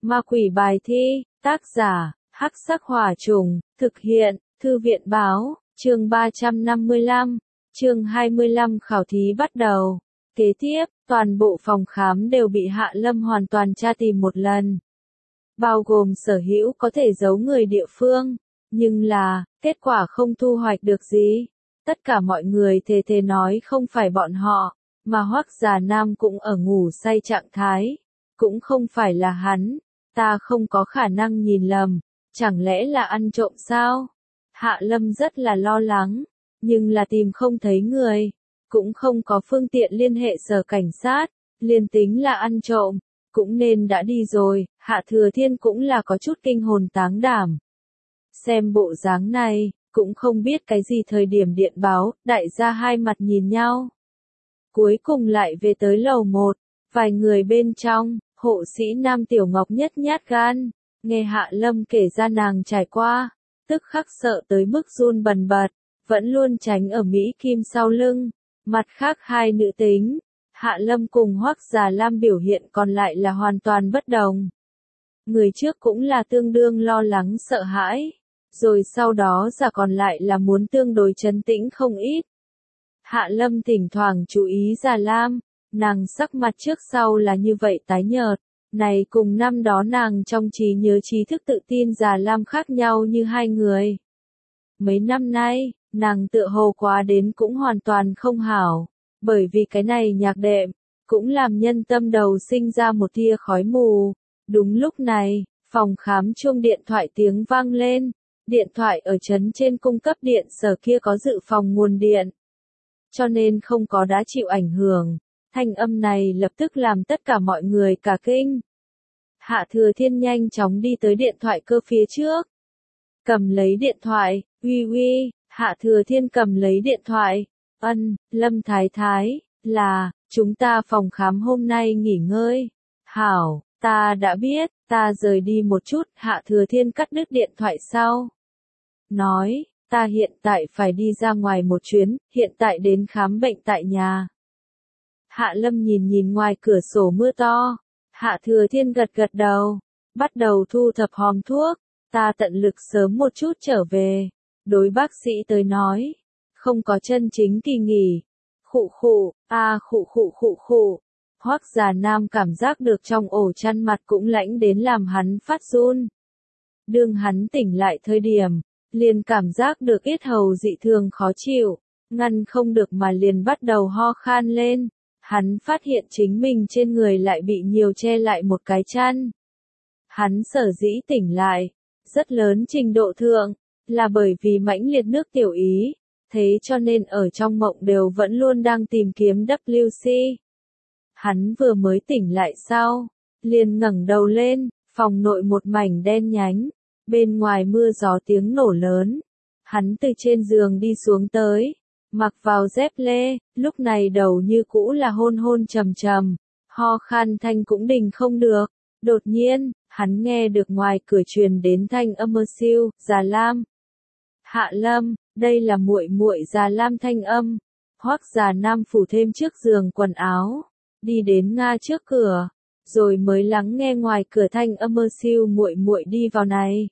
Ma quỷ bài thi, tác giả, Hắc Sắc Hỏa Trùng, thực hiện, Thư viện báo, chương 355, chương 25 khảo thí bắt đầu. Kế tiếp, toàn bộ phòng khám đều bị Hạ Lâm hoàn toàn tra tìm một lần. Bao gồm sở hữu có thể giấu người địa phương, nhưng là, kết quả không thu hoạch được gì. Tất cả mọi người thề nói không phải bọn họ, mà Hoắc Già Nam cũng ở ngủ say trạng thái. Cũng không phải là hắn, ta không có khả năng nhìn lầm, chẳng lẽ là ăn trộm sao? Hạ Lâm rất là lo lắng, nhưng là tìm không thấy người, cũng không có phương tiện liên hệ sở cảnh sát, liền tính là ăn trộm, cũng nên đã đi rồi. Hạ Thừa Thiên cũng là có chút kinh hồn táng đảm. Xem bộ dáng này, cũng không biết cái gì thời điểm điện báo, đại gia hai mặt nhìn nhau. Cuối cùng lại về tới lầu 1, vài người bên trong, hộ sĩ Nam Tiểu Ngọc nhất nhát gan, nghe Hạ Lâm kể ra nàng trải qua, tức khắc sợ tới mức run bần bật, vẫn luôn tránh ở Mỹ Kim sau lưng. Mặt khác hai nữ tính, Hạ Lâm cùng Hoắc Già Lam biểu hiện còn lại là hoàn toàn bất đồng. Người trước cũng là tương đương lo lắng sợ hãi, rồi sau đó giả còn lại là muốn tương đối trấn tĩnh không ít. Hạ Lâm thỉnh thoảng chú ý Già Lam, nàng sắc mặt trước sau là như vậy tái nhợt, này cùng năm đó nàng trong trí nhớ trí thức tự tin Già Lam khác nhau như hai người. Mấy năm nay, nàng tựa hồ quá đến cũng hoàn toàn không hảo, bởi vì cái này nhạc đệm, cũng làm nhân tâm đầu sinh ra một tia khói mù. Đúng lúc này, phòng khám chuông điện thoại tiếng vang lên, điện thoại ở trấn trên cung cấp điện sở kia có dự phòng nguồn điện, cho nên không có đã chịu ảnh hưởng. Thanh âm này lập tức làm tất cả mọi người cả kinh. Hạ Thừa Thiên nhanh chóng đi tới điện thoại cơ phía trước, cầm lấy điện thoại. Uy, Hạ Thừa Thiên cầm lấy điện thoại. Lâm Thái Thái, là, chúng ta phòng khám hôm nay nghỉ ngơi. Hảo, ta đã biết, ta rời đi một chút. Hạ Thừa Thiên cắt đứt điện thoại sau. Nói, ta hiện tại phải đi ra ngoài một chuyến, hiện tại đến khám bệnh tại nhà. Hạ Lâm nhìn ngoài cửa sổ mưa to. Hạ Thừa Thiên gật đầu, bắt đầu thu thập hòm thuốc. Ta tận lực sớm một chút trở về. Đối bác sĩ tới nói, không có chân chính kỳ nghỉ. Khụ. Hoắc Già Nam cảm giác được trong ổ chăn mặt cũng lạnh đến làm hắn phát run. Đương hắn tỉnh lại thời điểm, liền cảm giác được yết hầu dị thường khó chịu, ngăn không được mà liền bắt đầu ho khan lên. Hắn phát hiện chính mình trên người lại bị nhiều che lại một cái chăn. Hắn sở dĩ tỉnh lại, rất lớn trình độ thượng, là bởi vì mãnh liệt nước tiểu ý, thế cho nên ở trong mộng đều vẫn luôn đang tìm kiếm WC. Hắn vừa mới tỉnh lại sau, liền ngẩng đầu lên, phòng nội một mảnh đen nhánh, bên ngoài mưa gió tiếng nổ lớn. Hắn từ trên giường đi xuống tới, mặc vào dép lê, lúc này đầu như cũ là hôn trầm, ho khan thanh cũng đình không được. Đột nhiên, hắn nghe được ngoài cửa truyền đến thanh âm siêu, Già Lam. Hạ Lâm, đây là muội Già Lam thanh âm. Hoắc Già Nam phủ thêm trước giường quần áo, đi đến Nga trước cửa, rồi mới lắng nghe ngoài cửa thanh âm siêu muội đi vào này.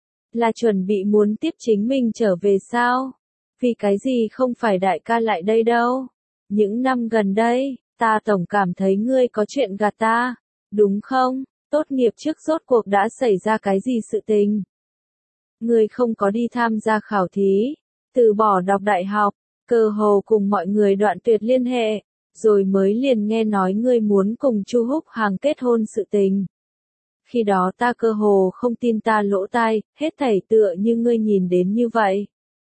Là chuẩn bị muốn tiếp chính mình trở về sao? Vì cái gì không phải đại ca lại đây đâu? Những năm gần đây, ta tổng cảm thấy ngươi có chuyện gạt ta, đúng không? Tốt nghiệp trước rốt cuộc đã xảy ra cái gì sự tình? Ngươi không có đi tham gia khảo thí, từ bỏ đọc đại học, cơ hồ cùng mọi người đoạn tuyệt liên hệ, rồi mới liền nghe nói ngươi muốn cùng Chu Húc Hàng kết hôn sự tình. Khi đó ta cơ hồ không tin ta lỗ tai, hết thảy tựa như ngươi nhìn đến như vậy.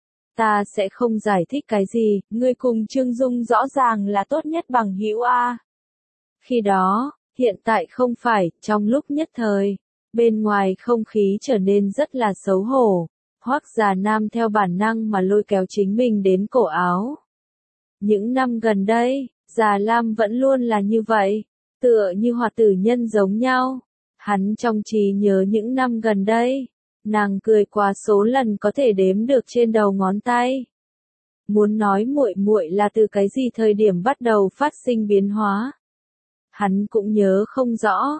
Ta sẽ không giải thích cái gì, ngươi cùng Trương Dung rõ ràng là tốt nhất bằng hữu a. Khi đó, hiện tại không phải, trong lúc nhất thời, bên ngoài không khí trở nên rất là xấu hổ. Hoắc Già Nam theo bản năng mà lôi kéo chính mình đến cổ áo. Những năm gần đây, Già Lam vẫn luôn là như vậy, tựa như hoạt tử nhân giống nhau. Hắn trong trí nhớ những năm gần đây, nàng cười quá số lần có thể đếm được trên đầu ngón tay. Muốn nói muội là từ cái gì thời điểm bắt đầu phát sinh biến hóa. Hắn cũng nhớ không rõ,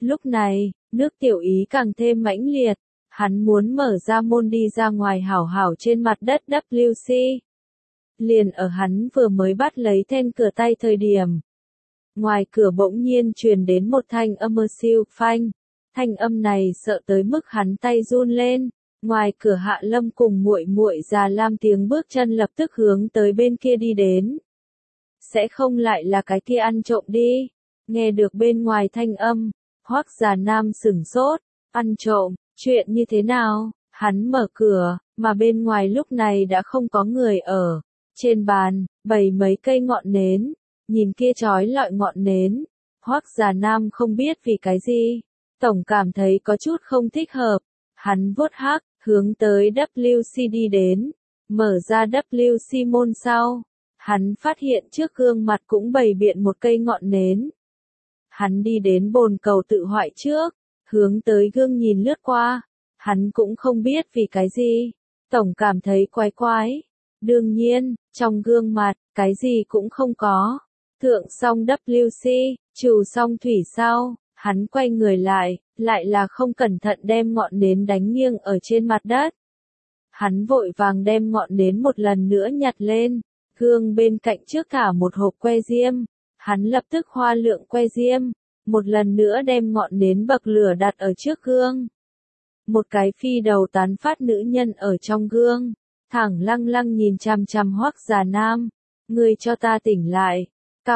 Lúc này, nước tiểu ý càng thêm mãnh liệt, hắn muốn mở ra môn đi ra ngoài hảo hảo trên mặt đất WC. Liền ở hắn vừa mới bắt lấy then cửa tay thời điểm. Ngoài cửa bỗng nhiên truyền đến một thanh âm siêu phanh. Thanh âm này sợ tới mức hắn tay run lên. Ngoài cửa Hạ Lâm cùng muội muội Già Lam tiếng bước chân lập tức hướng tới bên kia đi đến. Sẽ không lại là cái kia ăn trộm đi. Nghe được bên ngoài thanh âm, Hoắc Già Nam sửng sốt, ăn trộm, chuyện như thế nào? Hắn mở cửa, mà bên ngoài lúc này đã không có người ở. Trên bàn, bày mấy cây ngọn nến, nhìn kia chói lọi ngọn nến. Hoắc Già Nam không biết vì cái gì, tổng cảm thấy có chút không thích hợp. Hắn vuốt hắc, hướng tới WC đi đến, mở ra WC môn sau. Hắn phát hiện trước gương mặt cũng bày biện một cây ngọn nến. Hắn đi đến bồn cầu tự hoại trước, hướng tới gương nhìn lướt qua. Hắn cũng không biết vì cái gì, tổng cảm thấy quái quái. Đương nhiên, trong gương mặt, cái gì cũng không có. Thượng xong WC, trù xong thủy sau, hắn quay người lại là không cẩn thận đem ngọn nến đánh nghiêng ở trên mặt đất. Hắn vội vàng đem ngọn nến một lần nữa nhặt lên, gương bên cạnh trước thả một hộp que diêm. Hắn lập tức hoa lượng que diêm, một lần nữa đem ngọn nến bậc lửa đặt ở trước gương. Một cái phi đầu tán phát nữ nhân ở trong gương, thẳng lăng lăng nhìn chằm chằm Hoắc Già Nam. Ngươi cho ta tỉnh lại.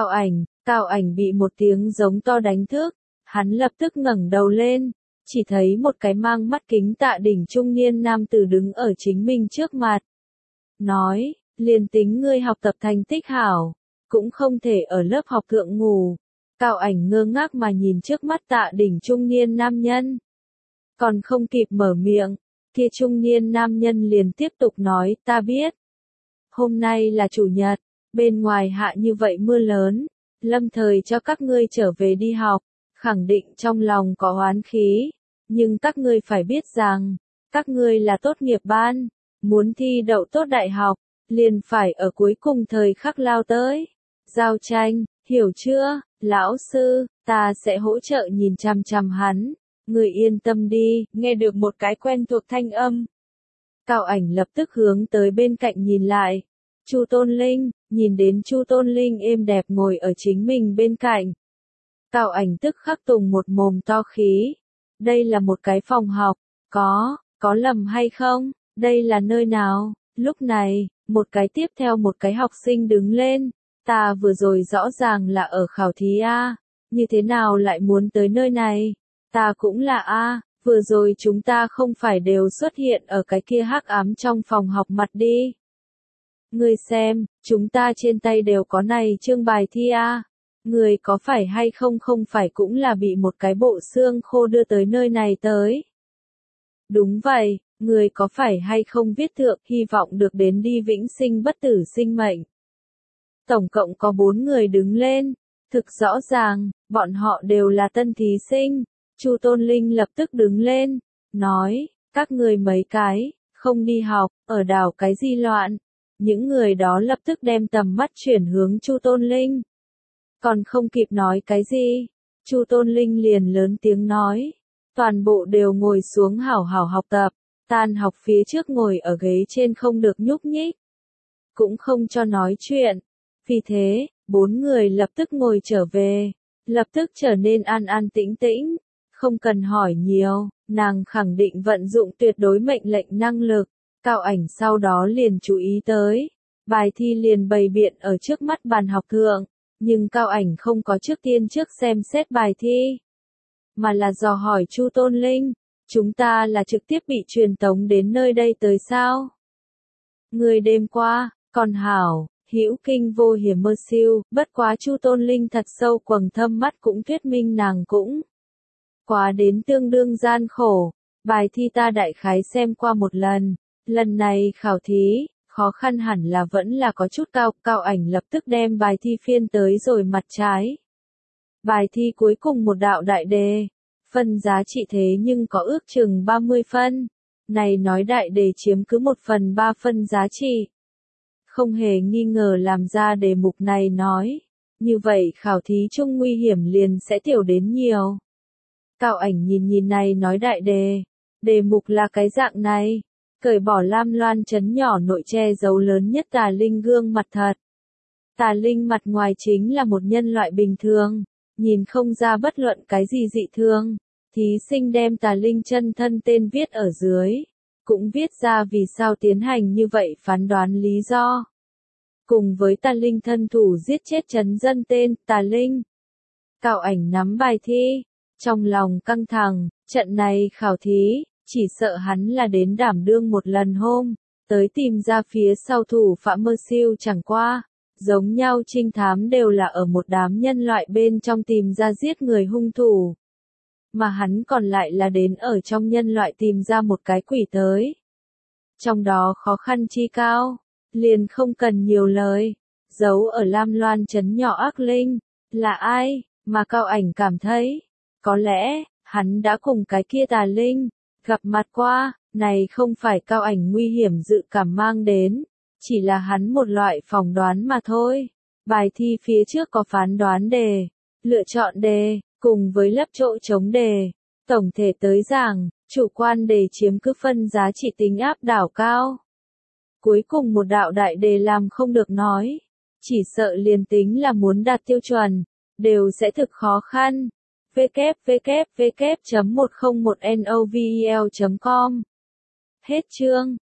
Cao ảnh bị một tiếng giống to đánh thức. Hắn lập tức ngẩng đầu lên, chỉ thấy một cái mang mắt kính tạ đỉnh trung niên nam tử đứng ở chính mình trước mặt. Nói, liền tính ngươi học tập thành tích hảo, cũng không thể ở lớp học thượng ngủ. Cao ảnh ngơ ngác mà nhìn trước mắt tạ đỉnh trung niên nam nhân. Còn không kịp mở miệng, kia trung niên nam nhân liền tiếp tục nói, ta biết. Hôm nay là chủ nhật, bên ngoài hạ như vậy mưa lớn, lâm thời cho các ngươi trở về đi học, khẳng định trong lòng có oán khí. Nhưng các ngươi phải biết rằng, các ngươi là tốt nghiệp ban, muốn thi đậu tốt đại học, liền phải ở cuối cùng thời khắc lao tới. Giao tranh, hiểu chưa, lão sư, ta sẽ hỗ trợ nhìn chằm chằm hắn. Người yên tâm đi, nghe được một cái quen thuộc thanh âm. Cao ảnh lập tức hướng tới bên cạnh nhìn lại. Chu Tôn Linh, nhìn đến Chu Tôn Linh êm đẹp ngồi ở chính mình bên cạnh. Cao ảnh tức khắc tùng một mồm to khí. Đây là một cái phòng học, có lầm hay không, đây là nơi nào? Lúc này, một cái tiếp theo một cái học sinh đứng lên. Ta vừa rồi rõ ràng là ở khảo thí A, như thế nào lại muốn tới nơi này? Ta cũng là A, vừa rồi chúng ta không phải đều xuất hiện ở cái kia hắc ám trong phòng học mặt đi. Ngươi xem, chúng ta trên tay đều có này chương bài thi A. Người có phải hay không phải cũng là bị một cái bộ xương khô đưa tới nơi này tới. Đúng vậy, người có phải hay không viết thượng hy vọng được đến đi vĩnh sinh bất tử sinh mệnh. Tổng cộng có 4 người đứng lên, thực rõ ràng, bọn họ đều là tân thí sinh. Chu Tôn Linh lập tức đứng lên, nói, các người mấy cái, không đi học, ở đảo cái gì loạn. Những người đó lập tức đem tầm mắt chuyển hướng Chu Tôn Linh. Còn không kịp nói cái gì, Chu Tôn Linh liền lớn tiếng nói, toàn bộ đều ngồi xuống hảo hảo học tập, tan học phía trước ngồi ở ghế trên không được nhúc nhích, cũng không cho nói chuyện. Vì thế, 4 người lập tức ngồi trở về, lập tức trở nên an an tĩnh tĩnh, không cần hỏi nhiều, nàng khẳng định vận dụng tuyệt đối mệnh lệnh năng lực. Cao ảnh sau đó liền chú ý tới, bài thi liền bày biện ở trước mắt bàn học thượng. Nhưng Cao ảnh không có trước tiên trước xem xét bài thi, mà là dò hỏi Chu Tôn Linh, chúng ta là trực tiếp bị truyền tống đến nơi đây tới sao? Người đêm qua, còn hảo, hữu kinh vô hiểm mơ siêu, bất quá Chu Tôn Linh thật sâu quầng thâm mắt cũng thuyết minh nàng cũng quá đến tương đương gian khổ. Bài thi ta đại khái xem qua một lần này khảo thí. Khó khăn hẳn là vẫn là có chút cao. Cao ảnh lập tức đem bài thi phiên tới rồi mặt trái. Bài thi cuối cùng một đạo đại đề. Phân giá trị thế nhưng có ước chừng 30 phân. Này nói đại đề chiếm cứ 1/3 phân giá trị. Không hề nghi ngờ làm ra đề mục này nói. Như vậy khảo thí chung nguy hiểm liền sẽ tiểu đến nhiều. Cao Ảnh nhìn này nói đại đề. Đề mục là cái dạng này. Cởi bỏ lam loan chấn nhỏ nội che giấu lớn nhất tà linh gương mặt thật. Tà linh mặt ngoài chính là một nhân loại bình thường, nhìn không ra bất luận cái gì dị thường. Thí sinh đem tà linh chân thân tên viết ở dưới, cũng viết ra vì sao tiến hành như vậy phán đoán lý do. Cùng với tà linh thân thủ giết chết trấn dân tên tà linh. Cao Ảnh nắm bài thi, trong lòng căng thẳng, trận này khảo thí, chỉ sợ hắn là đến đảm đương một lần hôm, tới tìm ra phía sau thủ phạm mơ siêu chẳng qua. Giống nhau trinh thám đều là ở một đám nhân loại bên trong tìm ra giết người hung thủ. Mà hắn còn lại là đến ở trong nhân loại tìm ra một cái quỷ tới. Trong đó khó khăn chi cao, liền không cần nhiều lời. Giấu ở lam loan trấn nhỏ ác linh, là ai, mà Cao Ảnh cảm thấy, có lẽ, hắn đã cùng cái kia tà linh, gặp mặt qua, này không phải Cao Ảnh nguy hiểm dự cảm mang đến. Chỉ là hắn một loại phỏng đoán mà thôi. Bài thi phía trước có phán đoán đề, lựa chọn đề, cùng với lấp chỗ trống đề. Tổng thể tới giảng, chủ quan đề chiếm cứ phân giá trị tính áp đảo cao. Cuối cùng một đạo đại đề làm không được nói. Chỉ sợ liền tính là muốn đạt tiêu chuẩn, đều sẽ thực khó khăn. www.101novel.com Hết chương.